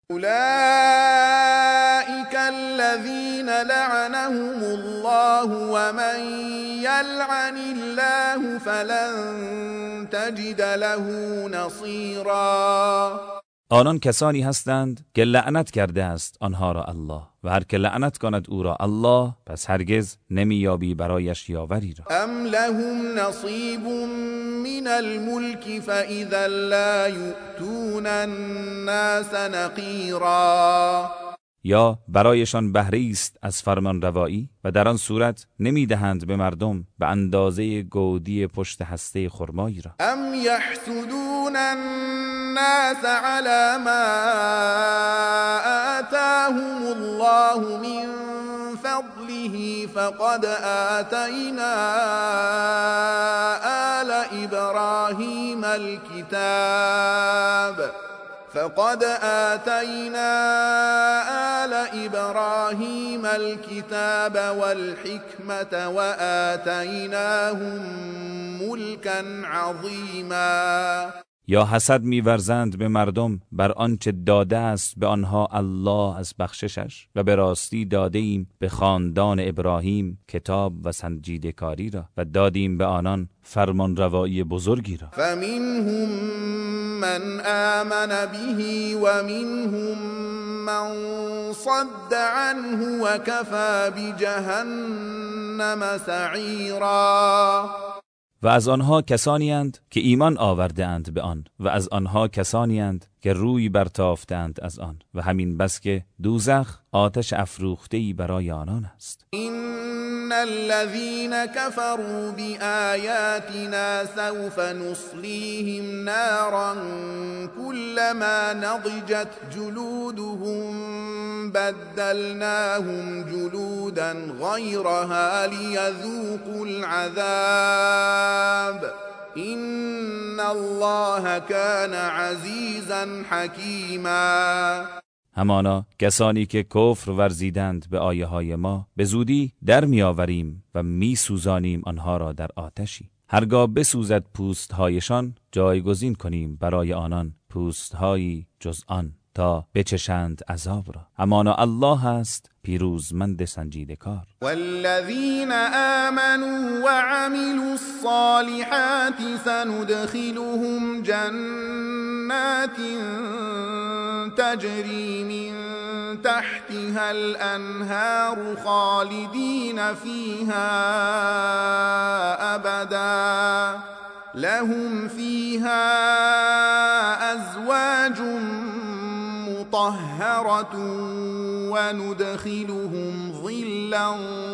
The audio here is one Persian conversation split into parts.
أولئك الذين لعنهم الله ومن يلعن الله فلن تجد له نصيرا. آنان کسانی هستند که لعنت کرده است آنها را الله و هر که لعنت کند او را الله پس هرگز نمیابی برایش یاوری را. ام لهم نصیب من الملک فاذا لا یؤتون الناس نقیرا. یا برایشان بهره است از فرمان روایی و در آن صورت نمیدهند به مردم به اندازه گودی پشت هسته خرمایی را. ام یحسدون الناس على ما آتاهم الله من فضله فقد آتینا آل ابراهیم الكتاب والحكمة وآتيناهم ملكا عظيما. یا حسد می‌ورزند به مردم بر آنچه داده است به آنها الله از بخششش و به راستی داده ایم به خاندان ابراهیم کتاب و سنجیده کاری را و دادیم به آنان فرمان روایی بزرگی را. فمنهم من آمن به ومنهم من صد عنه وكفى بجهنم سعیرا. و از آنها کسانی اند که ایمان آورده اند به آن و از آنها کسانی اند که روی برتافتند از آن و همین بس که دوزخ آتش افروخته‌ای برای آنان است. ان الذين كفروا بآياتنا سوف نصليهم نارا كلما نضجت جلودهم بدلناهم جلودا غيرها ليذوقوا العذاب ان الله كان عزيزا حكيما. همانا کسانی که کفر ورزیدند به آیه های ما به زودی در میآوریم و میسوزانیم آنها را در آتشی. هرگاه بسوزد پوست هایشان جایگزین کنیم برای آنان پوست هایی جز آن تا بچشند عذاب را. همانا الله است پیروزمند سنجیده کار. والذین آمنوا وعملوا الصالحات سندخلهم جنات تجری من تحتها الانهار خالدین فیها ابدا لهم فیها ازواج مطهرة وندخلهم ظلا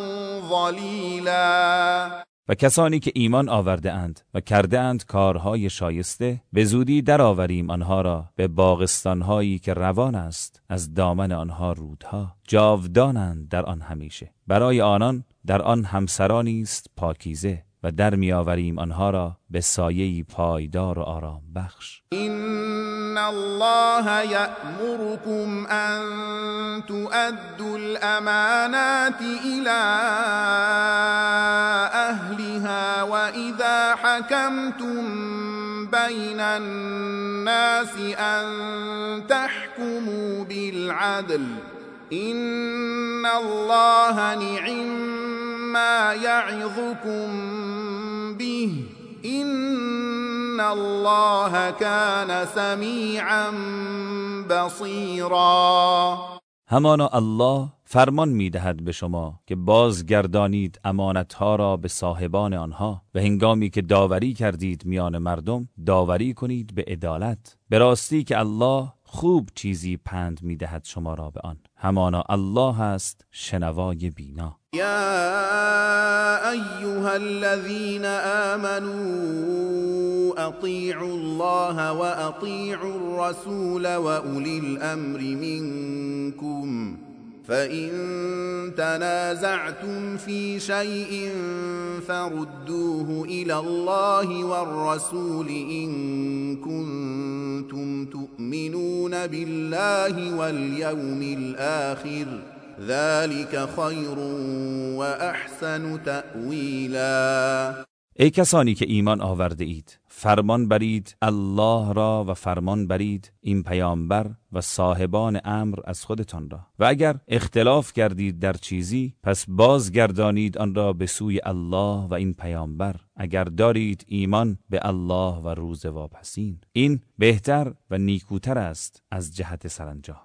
ظلیلا. و کسانی که ایمان آورده اند و کرده اند کارهای شایسته به زودی درآوریم آنها را به باغستانهایی که روان است از دامن آنها رودها جاودانند در آن همیشه. برای آنان در آن همسرانی است پاکیزه و در میآوریم آنها را به سایه‌ای پایدار و آرام بخش. ان الله یأمرکم ان تؤدوا الامانات الى اهلها واذا حكمتم بین الناس ان تحكموا بالعدل ان الله نعم ما یعظکم به ان الله كان سمیعا بصیرا. همانا الله فرمان می‌دهد به شما که بازگردانید امانتها را به صاحبان آنها و هنگامی که داوری کردید میان مردم داوری کنید به عدالت. به راستی که الله خوب چیزی پند می‌دهد شما را به آن. همانا الله است شنوای بینا. یا ایها الذین آمنوا اطیعوا الله و اطیعوا الرسول و اولی الامر منکم فإن تنازعتم في شيء فردوه إلى الله والرسول إن كنتم تؤمنون بالله واليوم الآخر ذلك خير وأحسن تأويلا. ای کسانی که ایمان آورده اید، فرمان برید الله را و فرمان برید این پیامبر و صاحبان امر از خودتان را، و اگر اختلاف کردید در چیزی پس بازگردانید آن را به سوی الله و این پیامبر، اگر دارید ایمان به الله و روز واپسین. این بهتر و نیکوتر است از جهت سرانجام.